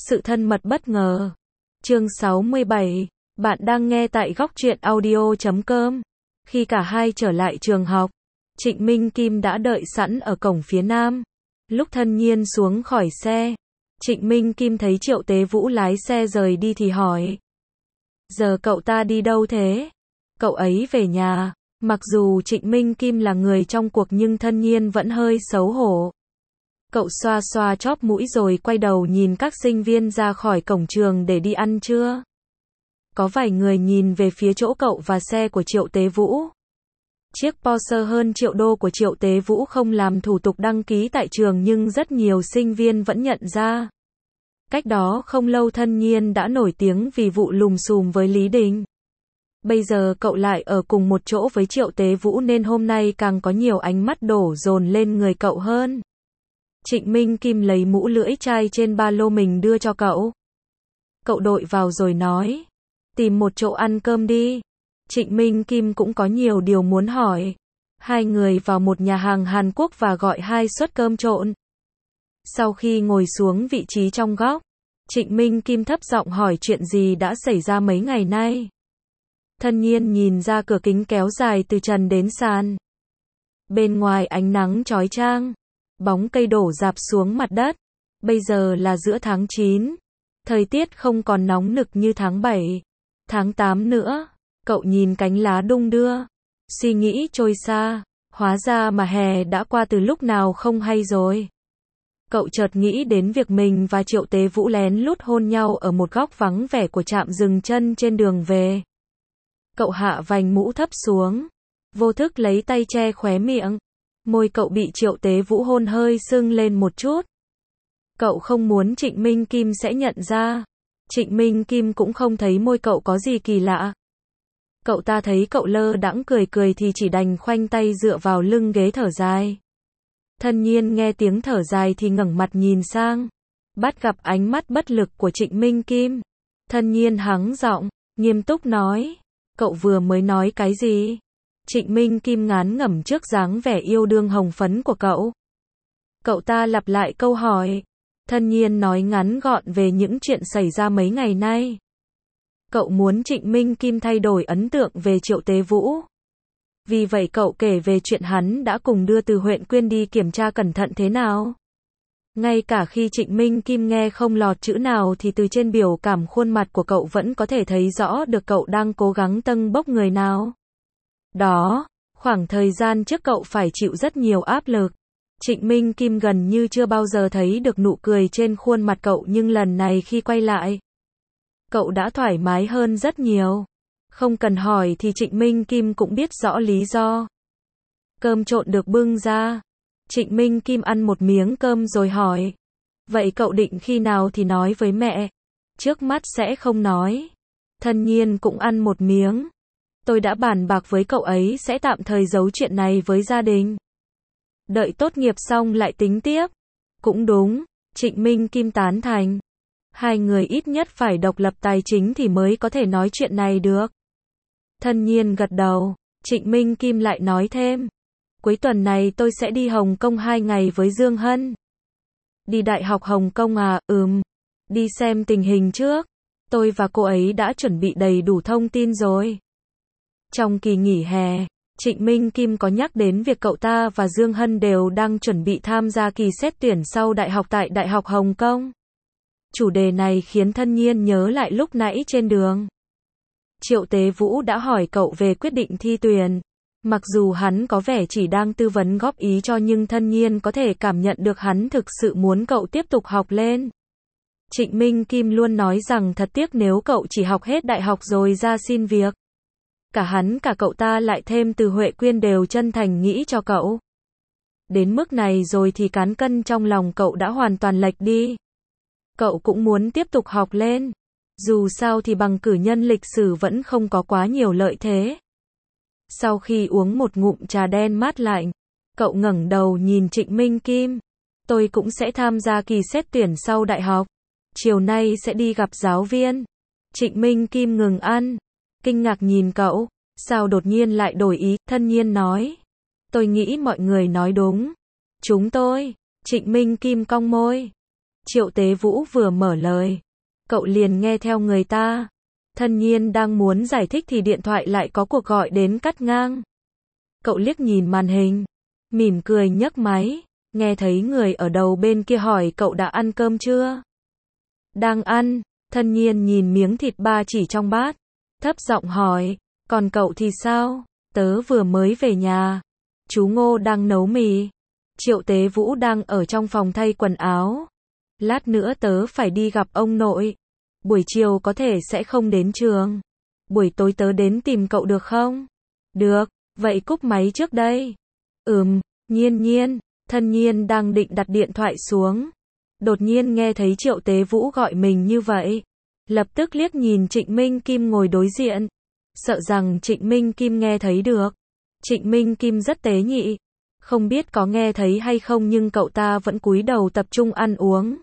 Sự thân mật bất ngờ. Chương 67. Bạn đang nghe tại góc truyện audio.com. Khi cả hai trở lại trường học, Trịnh Minh Kim đã đợi sẵn ở cổng phía nam. Lúc Thân Nhiên xuống khỏi xe, Trịnh Minh Kim thấy Triệu Tế Vũ lái xe rời đi thì hỏi: Giờ cậu ta đi đâu thế? Cậu ấy về nhà. Mặc dù Trịnh Minh Kim là người trong cuộc nhưng Thân Nhiên vẫn hơi xấu hổ. Cậu xoa xoa chóp mũi rồi quay đầu nhìn các sinh viên ra khỏi cổng trường để đi ăn trưa. Có vài người nhìn về phía chỗ cậu và xe của Triệu Tế Vũ. Chiếc Porsche hơn triệu đô của Triệu Tế Vũ không làm thủ tục đăng ký tại trường nhưng rất nhiều sinh viên vẫn nhận ra. Cách đó không lâu Thân Nhiên đã nổi tiếng vì vụ lùm xùm với Lý Đình. Bây giờ cậu lại ở cùng một chỗ với Triệu Tế Vũ nên hôm nay càng có nhiều ánh mắt đổ dồn lên người cậu hơn. Trịnh Minh Kim lấy mũ lưỡi chai trên ba lô mình đưa cho cậu. Cậu đội vào rồi nói: Tìm một chỗ ăn cơm đi. Trịnh Minh Kim cũng có nhiều điều muốn hỏi. Hai người vào một nhà hàng Hàn Quốc và gọi 2 suất cơm trộn. Sau khi ngồi xuống vị trí trong góc, Trịnh Minh Kim thấp giọng hỏi chuyện gì đã xảy ra mấy ngày nay. Thân Nhiên nhìn ra cửa kính kéo dài từ trần đến sàn. Bên ngoài ánh nắng chói chang, bóng cây đổ rạp xuống mặt đất. Bây giờ là giữa tháng 9. Thời tiết không còn nóng nực như tháng 7, tháng 8 nữa. Cậu nhìn cánh lá đung đưa, suy nghĩ trôi xa. Hóa ra mà hè đã qua từ lúc nào không hay rồi. Cậu chợt nghĩ đến việc mình và Triệu Tế Vũ lén lút hôn nhau ở một góc vắng vẻ của trạm dừng chân trên đường về. Cậu hạ vành mũ thấp xuống, vô thức lấy tay che khóe miệng. Môi cậu bị Triệu Tế Vũ hôn hơi sưng lên một chút. Cậu không muốn Trịnh Minh Kim sẽ nhận ra. Trịnh Minh Kim cũng không thấy môi cậu có gì kỳ lạ. Cậu ta thấy cậu lơ đãng cười cười thì chỉ đành khoanh tay dựa vào lưng ghế thở dài. Thân Nhiên nghe tiếng thở dài thì ngẩng mặt nhìn sang, bắt gặp ánh mắt bất lực của Trịnh Minh Kim. Thân Nhiên hắng giọng, nghiêm túc nói: Cậu vừa mới nói cái gì? Trịnh Minh Kim ngán ngẩm trước dáng vẻ yêu đương hồng phấn của cậu. Cậu ta lặp lại câu hỏi. Thân Nhiên nói ngắn gọn về những chuyện xảy ra mấy ngày nay. Cậu muốn Trịnh Minh Kim thay đổi ấn tượng về Triệu Tế Vũ. Vì vậy cậu kể về chuyện hắn đã cùng đưa Từ Huệ Quyên đi kiểm tra cẩn thận thế nào. Ngay cả khi Trịnh Minh Kim nghe không lọt chữ nào thì từ trên biểu cảm khuôn mặt của cậu vẫn có thể thấy rõ được cậu đang cố gắng tâng bốc người nào. Đó, khoảng thời gian trước cậu phải chịu rất nhiều áp lực. Trịnh Minh Kim gần như chưa bao giờ thấy được nụ cười trên khuôn mặt cậu nhưng lần này khi quay lại, cậu đã thoải mái hơn rất nhiều. Không cần hỏi thì Trịnh Minh Kim cũng biết rõ lý do. Cơm trộn được bưng ra. Trịnh Minh Kim ăn một miếng cơm rồi hỏi: Vậy cậu định khi nào thì nói với mẹ? Trước mắt sẽ không nói. Thân Nhiên cũng ăn một miếng. Tôi đã bàn bạc với cậu ấy sẽ tạm thời giấu chuyện này với gia đình. Đợi tốt nghiệp xong lại tính tiếp. Cũng đúng, Trịnh Minh Kim tán thành. Hai người ít nhất phải độc lập tài chính thì mới có thể nói chuyện này được. Thân Nhiên gật đầu. Trịnh Minh Kim lại nói thêm: Cuối tuần này tôi sẽ đi Hồng Kông 2 ngày với Dương Hân. Đi Đại học Hồng Kông à? Đi xem tình hình trước. Tôi và cô ấy đã chuẩn bị đầy đủ thông tin rồi. Trong kỳ nghỉ hè, Trịnh Minh Kim có nhắc đến việc cậu ta và Dương Hân đều đang chuẩn bị tham gia kỳ xét tuyển sau đại học tại Đại học Hồng Kông. Chủ đề này khiến Thân Nhiên nhớ lại lúc nãy trên đường. Triệu Tế Vũ đã hỏi cậu về quyết định thi tuyển. Mặc dù hắn có vẻ chỉ đang tư vấn góp ý cho nhưng Thân Nhiên có thể cảm nhận được hắn thực sự muốn cậu tiếp tục học lên. Trịnh Minh Kim luôn nói rằng thật tiếc nếu cậu chỉ học hết đại học rồi ra xin việc. Cả hắn cả cậu ta lại thêm Từ Huệ Quyên đều chân thành nghĩ cho cậu. Đến mức này rồi thì cán cân trong lòng cậu đã hoàn toàn lệch đi. Cậu cũng muốn tiếp tục học lên. Dù sao thì bằng cử nhân lịch sử vẫn không có quá nhiều lợi thế. Sau khi uống một ngụm trà đen mát lạnh, cậu ngẩng đầu nhìn Trịnh Minh Kim. Tôi cũng sẽ tham gia kỳ xét tuyển sau đại học. Chiều nay sẽ đi gặp giáo viên. Trịnh Minh Kim ngừng ăn, kinh ngạc nhìn cậu. Sao đột nhiên lại đổi ý? Thân Nhiên nói: Tôi nghĩ mọi người nói đúng. Chúng tôi. Trịnh Minh Kim cong môi. Triệu Tế Vũ vừa mở lời, cậu liền nghe theo người ta. Thân Nhiên đang muốn giải thích thì điện thoại lại có cuộc gọi đến cắt ngang. Cậu liếc nhìn màn hình, mỉm cười nhấc máy, nghe thấy người ở đầu bên kia hỏi cậu đã ăn cơm chưa? Đang ăn. Thân Nhiên nhìn miếng thịt ba chỉ trong bát, thấp giọng hỏi, còn cậu thì sao? Tớ vừa mới về nhà. Chú Ngô đang nấu mì. Triệu Tế Vũ đang ở trong phòng thay quần áo. Lát nữa tớ phải đi gặp ông nội. Buổi chiều có thể sẽ không đến trường. Buổi tối tớ đến tìm cậu được không? Được, vậy cúp máy trước đây. Nhiên. Thân Nhiên đang định đặt điện thoại xuống. Đột nhiên nghe thấy Triệu Tế Vũ gọi mình như vậy. Lập tức liếc nhìn Trịnh Minh Kim ngồi đối diện. Sợ rằng Trịnh Minh Kim nghe thấy được. Trịnh Minh Kim rất tế nhị. Không biết có nghe thấy hay không nhưng cậu ta vẫn cúi đầu tập trung ăn uống.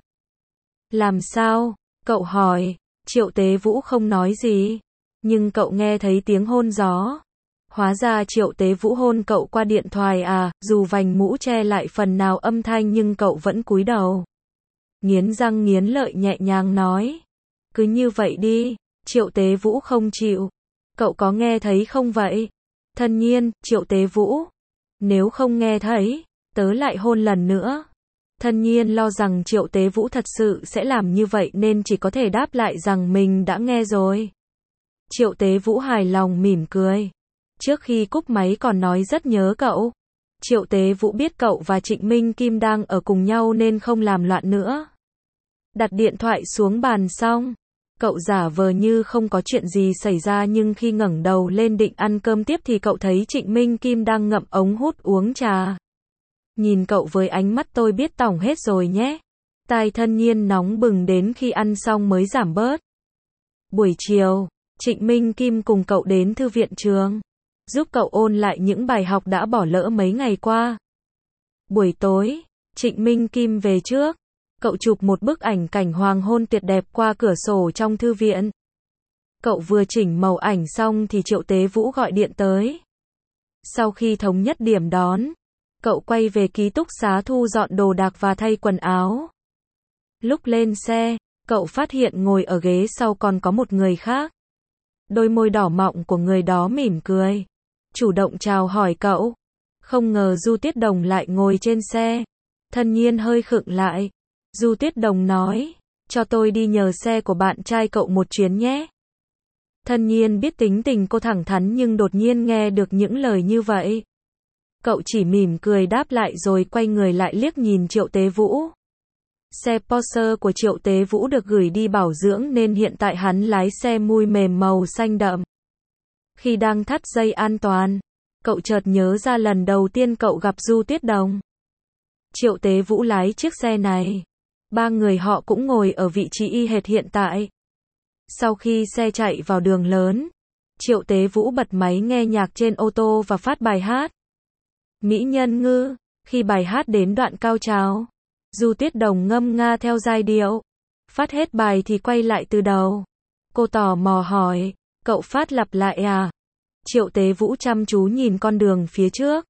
Làm sao? Cậu hỏi. Triệu Tế Vũ không nói gì. Nhưng cậu nghe thấy tiếng hôn gió. Hóa ra Triệu Tế Vũ hôn cậu qua điện thoại à, dù vành mũ che lại phần nào âm thanh nhưng cậu vẫn cúi đầu. Nghiến răng nghiến lợi nhẹ nhàng nói. Cứ như vậy đi. Triệu Tế Vũ không chịu. Cậu có nghe thấy không vậy? Thân Nhiên, Triệu Tế Vũ. Nếu không nghe thấy, tớ lại hôn lần nữa. Thân Nhiên lo rằng Triệu Tế Vũ thật sự sẽ làm như vậy nên chỉ có thể đáp lại rằng mình đã nghe rồi. Triệu Tế Vũ hài lòng mỉm cười. Trước khi cúp máy còn nói rất nhớ cậu. Triệu Tế Vũ biết cậu và Trịnh Minh Kim đang ở cùng nhau nên không làm loạn nữa. Đặt điện thoại xuống bàn xong, cậu giả vờ như không có chuyện gì xảy ra nhưng khi ngẩng đầu lên định ăn cơm tiếp thì cậu thấy Trịnh Minh Kim đang ngậm ống hút uống trà. Nhìn cậu với ánh mắt tôi biết tỏng hết rồi nhé. Tai Thân Nhiên nóng bừng đến khi ăn xong mới giảm bớt. Buổi chiều, Trịnh Minh Kim cùng cậu đến thư viện trường, giúp cậu ôn lại những bài học đã bỏ lỡ mấy ngày qua. Buổi tối, Trịnh Minh Kim về trước. Cậu chụp một bức ảnh cảnh hoàng hôn tuyệt đẹp qua cửa sổ trong thư viện. Cậu vừa chỉnh màu ảnh xong thì Triệu Tế Vũ gọi điện tới. Sau khi thống nhất điểm đón, cậu quay về ký túc xá thu dọn đồ đạc và thay quần áo. Lúc lên xe, cậu phát hiện ngồi ở ghế sau còn có một người khác. Đôi môi đỏ mọng của người đó mỉm cười, chủ động chào hỏi cậu. Không ngờ Du Tuyết Đồng lại ngồi trên xe. Thân Nhiên hơi khựng lại. Du Tuyết Đồng nói, cho tôi đi nhờ xe của bạn trai cậu một chuyến nhé. Thân Nhiên biết tính tình cô thẳng thắn nhưng đột nhiên nghe được những lời như vậy. Cậu chỉ mỉm cười đáp lại rồi quay người lại liếc nhìn Triệu Tế Vũ. Xe Porsche của Triệu Tế Vũ được gửi đi bảo dưỡng nên hiện tại hắn lái xe mui mềm màu xanh đậm. Khi đang thắt dây an toàn, cậu chợt nhớ ra lần đầu tiên cậu gặp Du Tuyết Đồng. Triệu Tế Vũ lái chiếc xe này. Ba người họ cũng ngồi ở vị trí y hệt hiện tại. Sau khi xe chạy vào đường lớn, Triệu Tế Vũ bật máy nghe nhạc trên ô tô và phát bài hát. Mỹ nhân ngư. Khi bài hát đến đoạn cao trào, Du Tuyết Đồng ngâm nga theo giai điệu. Phát hết bài thì quay lại từ đầu. Cô tò mò hỏi, cậu phát lặp lại à? Triệu Tế Vũ chăm chú nhìn con đường phía trước.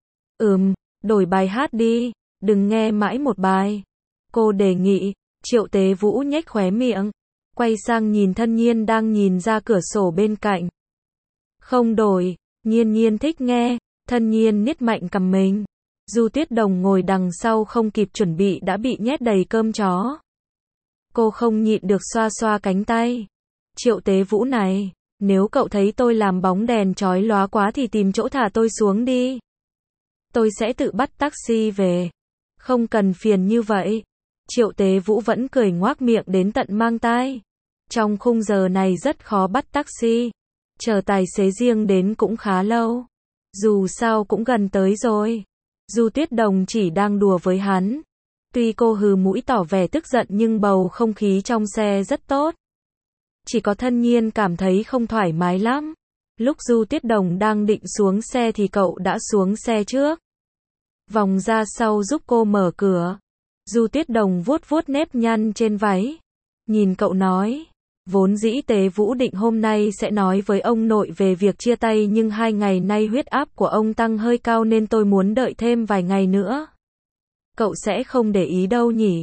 Đổi bài hát đi, đừng nghe mãi một bài. Cô đề nghị. Triệu Tế Vũ nhếch khóe miệng, quay sang nhìn Thân Nhiên đang nhìn ra cửa sổ bên cạnh. Không đổi, Nhiên thích nghe. Thân Nhiên niết mạnh cằm mình. Du Tuyết Đồng ngồi đằng sau không kịp chuẩn bị đã bị nhét đầy cơm chó. Cô không nhịn được xoa xoa cánh tay. Triệu Tế Vũ này, nếu cậu thấy tôi làm bóng đèn chói lóa quá thì tìm chỗ thả tôi xuống đi. Tôi sẽ tự bắt taxi về. Không cần phiền như vậy. Triệu Tế Vũ vẫn cười ngoác miệng đến tận mang tai. Trong khung giờ này rất khó bắt taxi. Chờ tài xế riêng đến cũng khá lâu. Dù sao cũng gần tới rồi. Du Tuyết Đồng chỉ đang đùa với hắn. Tuy cô hừ mũi tỏ vẻ tức giận nhưng bầu không khí trong xe rất tốt. Chỉ có Thân Nhiên cảm thấy không thoải mái lắm. Lúc Du Tuyết Đồng đang định xuống xe thì cậu đã xuống xe trước. Vòng ra sau giúp cô mở cửa. Du Tuyết Đồng vuốt vuốt nếp nhăn trên váy. Nhìn cậu nói. Vốn dĩ Tế Vũ định hôm nay sẽ nói với ông nội về việc chia tay nhưng 2 ngày nay huyết áp của ông tăng hơi cao nên tôi muốn đợi thêm vài ngày nữa. Cậu sẽ không để ý đâu nhỉ?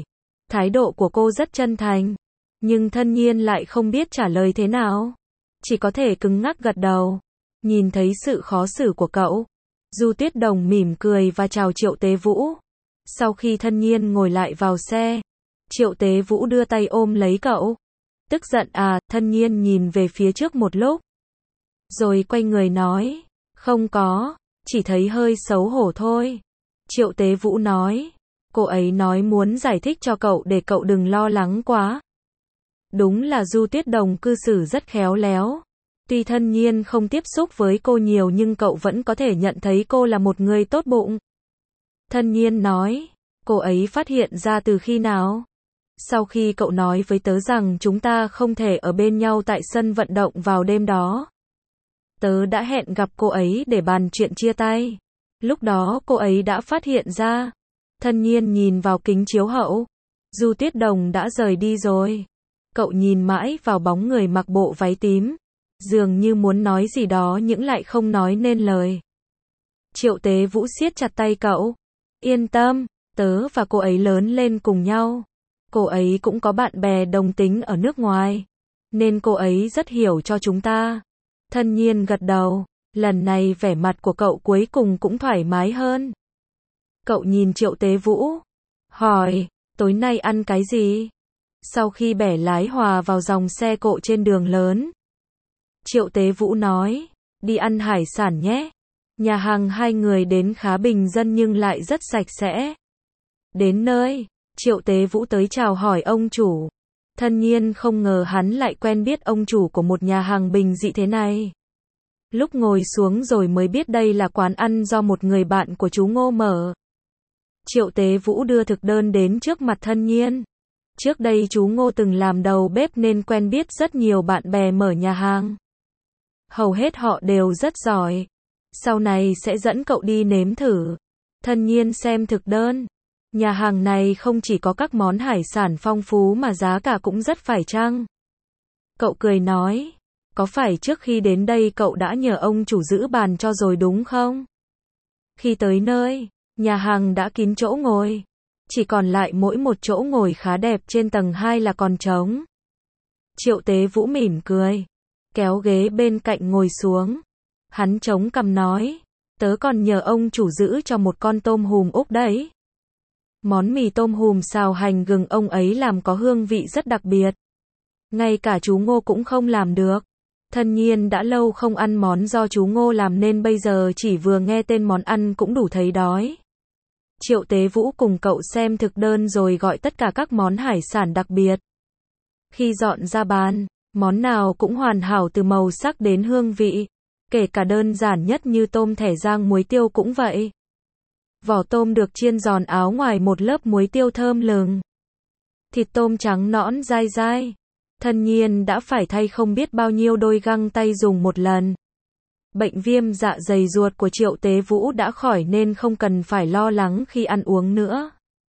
Thái độ của cô rất chân thành, nhưng Thân Nhiên lại không biết trả lời thế nào. Chỉ có thể cứng ngắc gật đầu. Nhìn thấy sự khó xử của cậu, Du Tuyết Đồng mỉm cười và chào Triệu Tế Vũ. Sau khi Thân Nhiên ngồi lại vào xe, Triệu Tế Vũ đưa tay ôm lấy cậu. Tức giận à? Thân Nhiên nhìn về phía trước một lúc, rồi quay người nói, không có, chỉ thấy hơi xấu hổ thôi. Triệu Tế Vũ nói, cô ấy nói muốn giải thích cho cậu để cậu đừng lo lắng quá. Đúng là Du Tuyết Đồng cư xử rất khéo léo. Tuy Thân Nhiên không tiếp xúc với cô nhiều nhưng cậu vẫn có thể nhận thấy cô là một người tốt bụng. Thân Nhiên nói, cô ấy phát hiện ra từ khi nào? Sau khi cậu nói với tớ rằng chúng ta không thể ở bên nhau tại sân vận động vào đêm đó. Tớ đã hẹn gặp cô ấy để bàn chuyện chia tay. Lúc đó cô ấy đã phát hiện ra. Thân Nhiên nhìn vào kính chiếu hậu. Du Tuyết Đồng đã rời đi rồi. Cậu nhìn mãi vào bóng người mặc bộ váy tím, dường như muốn nói gì đó nhưng lại không nói nên lời. Triệu Tế Vũ siết chặt tay cậu. Yên tâm, tớ và cô ấy lớn lên cùng nhau. Cô ấy cũng có bạn bè đồng tính ở nước ngoài, nên cô ấy rất hiểu cho chúng ta. Thân Nhiên gật đầu. Lần này vẻ mặt của cậu cuối cùng cũng thoải mái hơn. Cậu nhìn Triệu Tế Vũ, hỏi, tối nay ăn cái gì? Sau khi bẻ lái hòa vào dòng xe cộ trên đường lớn, Triệu Tế Vũ nói, đi ăn hải sản nhé. Nhà hàng hai người đến khá bình dân nhưng lại rất sạch sẽ. Đến nơi, Triệu Tế Vũ tới chào hỏi ông chủ. Thân Nhiên không ngờ hắn lại quen biết ông chủ của một nhà hàng bình dị thế này. Lúc ngồi xuống rồi mới biết đây là quán ăn do một người bạn của chú Ngô mở. Triệu Tế Vũ đưa thực đơn đến trước mặt Thân Nhiên. Trước đây chú Ngô từng làm đầu bếp nên quen biết rất nhiều bạn bè mở nhà hàng. Hầu hết họ đều rất giỏi. Sau này sẽ dẫn cậu đi nếm thử. Thân Nhiên xem thực đơn. Nhà hàng này không chỉ có các món hải sản phong phú mà giá cả cũng rất phải chăng. Cậu cười nói, có phải trước khi đến đây cậu đã nhờ ông chủ giữ bàn cho rồi đúng không? Khi tới nơi, nhà hàng đã kín chỗ ngồi. Chỉ còn lại mỗi một chỗ ngồi khá đẹp trên tầng 2 là còn trống. Triệu Tế Vũ mỉm cười, kéo ghế bên cạnh ngồi xuống. Hắn chống cằm nói, tớ còn nhờ ông chủ giữ cho một con tôm hùm Úc đấy. Món mì tôm hùm xào hành gừng ông ấy làm có hương vị rất đặc biệt. Ngay cả chú Ngô cũng không làm được. Thân Nhiên đã lâu không ăn món do chú Ngô làm nên bây giờ chỉ vừa nghe tên món ăn cũng đủ thấy đói. Triệu Tế Vũ cùng cậu xem thực đơn rồi gọi tất cả các món hải sản đặc biệt. Khi dọn ra bàn, món nào cũng hoàn hảo từ màu sắc đến hương vị. Kể cả đơn giản nhất như tôm thẻ rang muối tiêu cũng vậy. Vỏ tôm được chiên giòn áo ngoài một lớp muối tiêu thơm lừng. Thịt tôm trắng nõn dai dai. Thân Nhiên đã phải thay không biết bao nhiêu đôi găng tay dùng một lần. Bệnh viêm dạ dày ruột của Triệu Tế Vũ đã khỏi nên không cần phải lo lắng khi ăn uống nữa.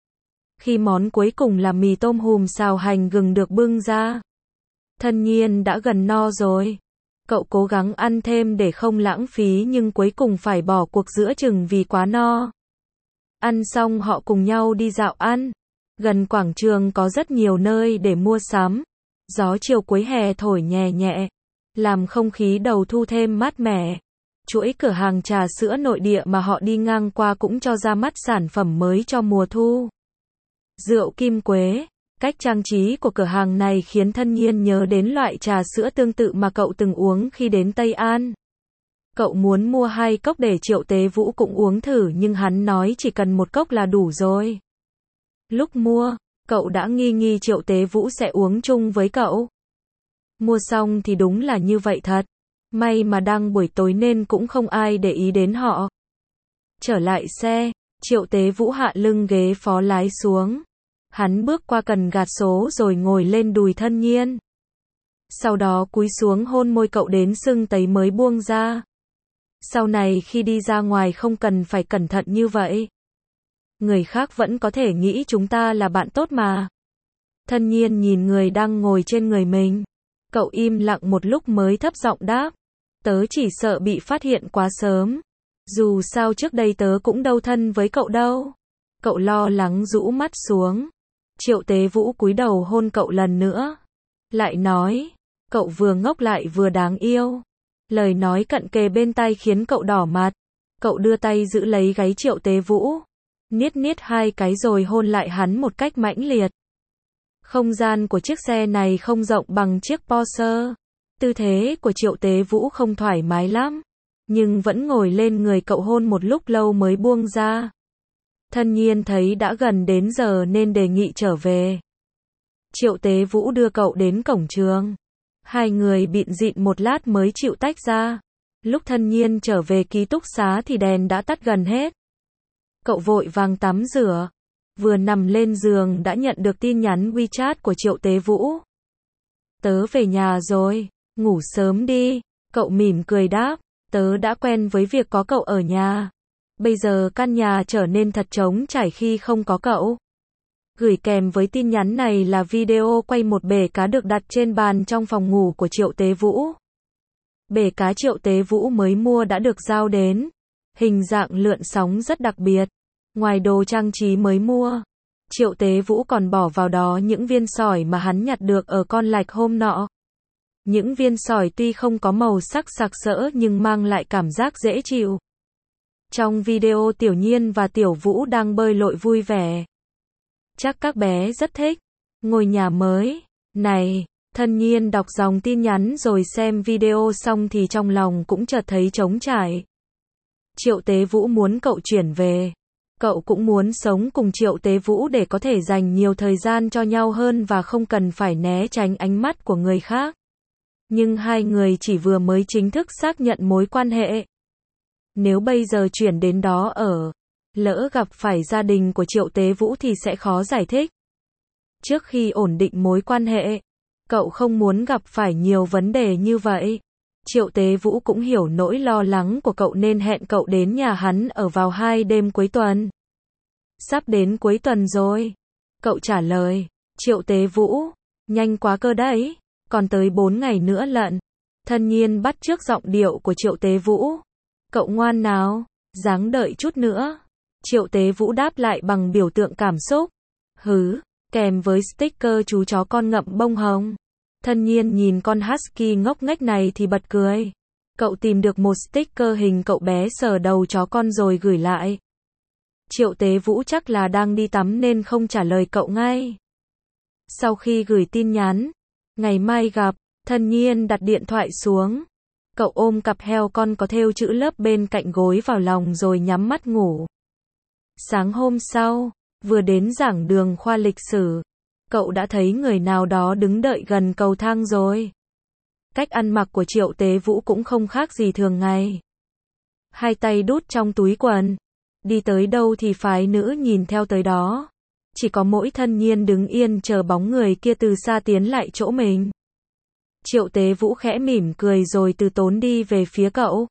Khi món cuối cùng là mì tôm hùm xào hành gừng được bưng ra, Thân Nhiên đã gần no rồi. Cậu cố gắng ăn thêm để không lãng phí nhưng cuối cùng phải bỏ cuộc giữa chừng vì quá no. Ăn xong họ cùng nhau đi dạo ăn. Gần quảng trường có rất nhiều nơi để mua sắm. Gió chiều cuối hè thổi nhẹ nhẹ, làm không khí đầu thu thêm mát mẻ. Chuỗi cửa hàng trà sữa nội địa mà họ đi ngang qua cũng cho ra mắt sản phẩm mới cho mùa thu. Rượu kim quế. Cách trang trí của cửa hàng này khiến Thân Nhiên nhớ đến loại trà sữa tương tự mà cậu từng uống khi đến Tây An. Cậu muốn mua 2 cốc để Triệu Tế Vũ cũng uống thử nhưng hắn nói chỉ cần 1 cốc là đủ rồi. Lúc mua, cậu đã nghi Triệu Tế Vũ sẽ uống chung với cậu. Mua xong thì đúng là như vậy thật. May mà đang buổi tối nên cũng không ai để ý đến họ. Trở lại xe, Triệu Tế Vũ hạ lưng ghế phó lái xuống. Hắn bước qua cần gạt số rồi ngồi lên đùi Thân Nhiên. Sau đó cúi xuống hôn môi cậu đến sưng tấy mới buông ra. Sau này khi đi ra ngoài không cần phải cẩn thận như vậy. Người khác vẫn có thể nghĩ chúng ta là bạn tốt mà. Thân Nhiên nhìn người đang ngồi trên người mình. Cậu im lặng một lúc mới thấp giọng đáp. Tớ chỉ sợ bị phát hiện quá sớm. Dù sao trước đây tớ cũng đâu thân với cậu đâu. Cậu lo lắng rũ mắt xuống. Triệu Tế Vũ cúi đầu hôn cậu lần nữa. Lại nói, cậu vừa ngốc lại vừa đáng yêu. Lời nói cận kề bên tai khiến cậu đỏ mặt. Cậu đưa tay giữ lấy gáy Triệu Tế Vũ. Niết niết hai cái rồi hôn lại hắn một cách mãnh liệt. Không gian của chiếc xe này không rộng bằng chiếc Porsche. Tư thế của Triệu Tế Vũ không thoải mái lắm. Nhưng vẫn ngồi lên người cậu hôn một lúc lâu mới buông ra. Thân Nhiên thấy đã gần đến giờ nên đề nghị trở về. Triệu Tế Vũ đưa cậu đến cổng trường. Hai người bịn rịn một lát mới chịu tách ra. Lúc Thân Nhiên trở về ký túc xá thì đèn đã tắt gần hết. Cậu vội vàng tắm rửa. Vừa nằm lên giường đã nhận được tin nhắn WeChat của Triệu Tế Vũ. Tớ về nhà rồi, ngủ sớm đi. Cậu mỉm cười đáp, tớ đã quen với việc có cậu ở nhà. Bây giờ căn nhà trở nên thật trống trải khi không có cậu. Gửi kèm với tin nhắn này là video quay một bể cá được đặt trên bàn trong phòng ngủ của Triệu Tế Vũ. Bể cá Triệu Tế Vũ mới mua đã được giao đến. Hình dạng lượn sóng rất đặc biệt. Ngoài đồ trang trí mới mua, Triệu Tế Vũ còn bỏ vào đó những viên sỏi mà hắn nhặt được ở con lạch hôm nọ. Những viên sỏi tuy không có màu sắc sặc sỡ nhưng mang lại cảm giác dễ chịu. Trong video Tiểu Nhiên và Tiểu Vũ đang bơi lội vui vẻ. Chắc các bé rất thích ngôi nhà mới này. Thân Nhiên đọc dòng tin nhắn rồi xem video xong thì trong lòng cũng chợt thấy trống trải. Triệu Tế Vũ muốn cậu chuyển về. Cậu cũng muốn sống cùng Triệu Tế Vũ để có thể dành nhiều thời gian cho nhau hơn và không cần phải né tránh ánh mắt của người khác. Nhưng hai người chỉ vừa mới chính thức xác nhận mối quan hệ. Nếu bây giờ chuyển đến đó ở, lỡ gặp phải gia đình của Triệu Tế Vũ thì sẽ khó giải thích. Trước khi ổn định mối quan hệ, cậu không muốn gặp phải nhiều vấn đề như vậy. Triệu Tế Vũ cũng hiểu nỗi lo lắng của cậu nên hẹn cậu đến nhà hắn ở vào 2 đêm cuối tuần. Sắp đến cuối tuần rồi. Cậu trả lời. Triệu Tế Vũ, nhanh quá cơ đấy. Còn tới 4 ngày nữa lận. Thân Nhiên bắt chước giọng điệu của Triệu Tế Vũ. Cậu ngoan nào, ráng đợi chút nữa. Triệu Tế Vũ đáp lại bằng biểu tượng cảm xúc. Hứ, kèm với sticker chú chó con ngậm bông hồng. Thân Nhiên nhìn con husky ngốc nghếch này thì bật cười. Cậu tìm được một sticker hình cậu bé sờ đầu chó con rồi gửi lại. Triệu Tế Vũ chắc là đang đi tắm nên không trả lời cậu ngay. Sau khi gửi tin nhắn, ngày mai gặp, Thân Nhiên đặt điện thoại xuống. Cậu ôm cặp heo con có thêu chữ lớp bên cạnh gối vào lòng rồi nhắm mắt ngủ. Sáng hôm sau, vừa đến giảng đường khoa lịch sử, cậu đã thấy người nào đó đứng đợi gần cầu thang rồi. Cách ăn mặc của Triệu Tế Vũ cũng không khác gì thường ngày. Hai tay đút trong túi quần. Đi tới đâu thì phái nữ nhìn theo tới đó. Chỉ có mỗi Thân Nhiên đứng yên chờ bóng người kia từ xa tiến lại chỗ mình. Triệu Tế Vũ khẽ mỉm cười rồi từ tốn đi về phía cậu.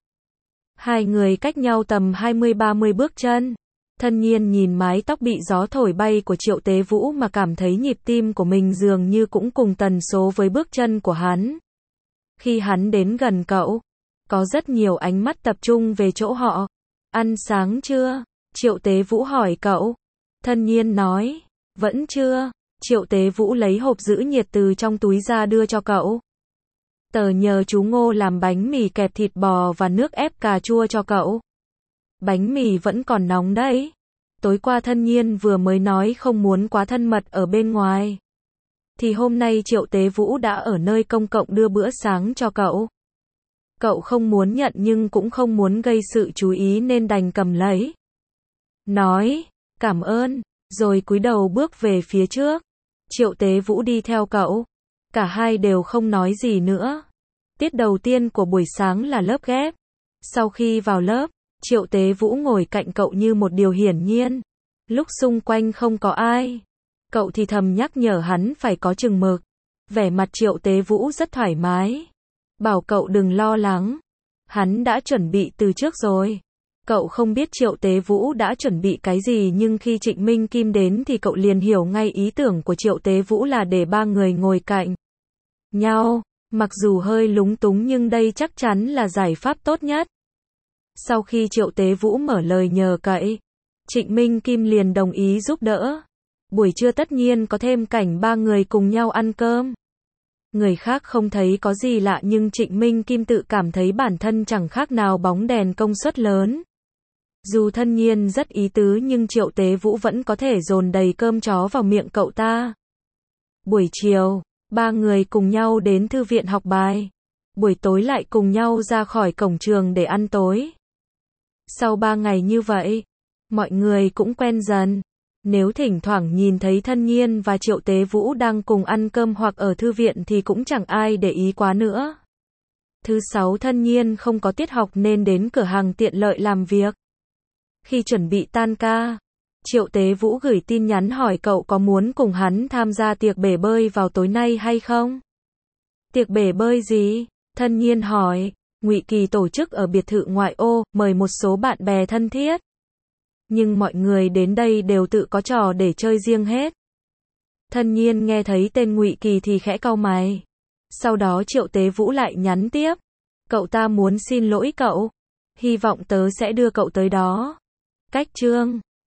Hai người cách nhau tầm 20-30 bước chân. Thân Nhiên nhìn mái tóc bị gió thổi bay của Triệu Tế Vũ mà cảm thấy nhịp tim của mình dường như cũng cùng tần số với bước chân của hắn. Khi hắn đến gần cậu, có rất nhiều ánh mắt tập trung về chỗ họ. Ăn sáng chưa? Triệu Tế Vũ hỏi cậu. Thân Nhiên nói, vẫn chưa. Triệu Tế Vũ lấy hộp giữ nhiệt từ trong túi ra đưa cho cậu. Tớ nhờ chú Ngô làm bánh mì kẹp thịt bò và nước ép cà chua cho cậu. Bánh mì vẫn còn nóng đấy. Tối qua Thân Nhiên vừa mới nói không muốn quá thân mật ở bên ngoài. Thì hôm nay Triệu Tế Vũ đã ở nơi công cộng đưa bữa sáng cho cậu. Cậu không muốn nhận nhưng cũng không muốn gây sự chú ý nên đành cầm lấy. Nói, cảm ơn, rồi cúi đầu bước về phía trước. Triệu Tế Vũ đi theo cậu. Cả hai đều không nói gì nữa. Tiết đầu tiên của buổi sáng là lớp ghép. Sau khi vào lớp, Triệu Tế Vũ ngồi cạnh cậu như một điều hiển nhiên. Lúc xung quanh không có ai, cậu thì thầm nhắc nhở hắn phải có chừng mực. Vẻ mặt Triệu Tế Vũ rất thoải mái. Bảo cậu đừng lo lắng. Hắn đã chuẩn bị từ trước rồi. Cậu không biết Triệu Tế Vũ đã chuẩn bị cái gì nhưng khi Trịnh Minh Kim đến thì cậu liền hiểu ngay ý tưởng của Triệu Tế Vũ là để ba người ngồi cạnh nhau. Mặc dù hơi lúng túng nhưng đây chắc chắn là giải pháp tốt nhất. Sau khi Triệu Tế Vũ mở lời nhờ cậy, Trịnh Minh Kim liền đồng ý giúp đỡ. Buổi trưa tất nhiên có thêm cảnh ba người cùng nhau ăn cơm. Người khác không thấy có gì lạ nhưng Trịnh Minh Kim tự cảm thấy bản thân chẳng khác nào bóng đèn công suất lớn. Dù Thân Nhiên rất ý tứ nhưng Triệu Tế Vũ vẫn có thể dồn đầy cơm chó vào miệng cậu ta. Buổi chiều, ba người cùng nhau đến thư viện học bài. Buổi tối lại cùng nhau ra khỏi cổng trường để ăn tối. Sau 3 ngày như vậy, mọi người cũng quen dần. Nếu thỉnh thoảng nhìn thấy Thân Nhiên và Triệu Tế Vũ đang cùng ăn cơm hoặc ở thư viện thì cũng chẳng ai để ý quá nữa. Thứ 6 Thân Nhiên không có tiết học nên đến cửa hàng tiện lợi làm việc. Khi chuẩn bị tan ca, Triệu Tế Vũ gửi tin nhắn hỏi cậu có muốn cùng hắn tham gia tiệc bể bơi vào tối nay hay không? Tiệc bể bơi gì? Thân Nhiên hỏi. Ngụy Kỳ tổ chức ở biệt thự ngoại ô, mời một số bạn bè thân thiết. Nhưng mọi người đến đây đều tự có trò để chơi riêng hết. Thân Nhiên nghe thấy tên Ngụy Kỳ thì khẽ cau mày. Sau đó Triệu Tế Vũ lại nhắn tiếp. Cậu ta muốn xin lỗi cậu. Hy vọng tớ sẽ đưa cậu tới đó. Cách chương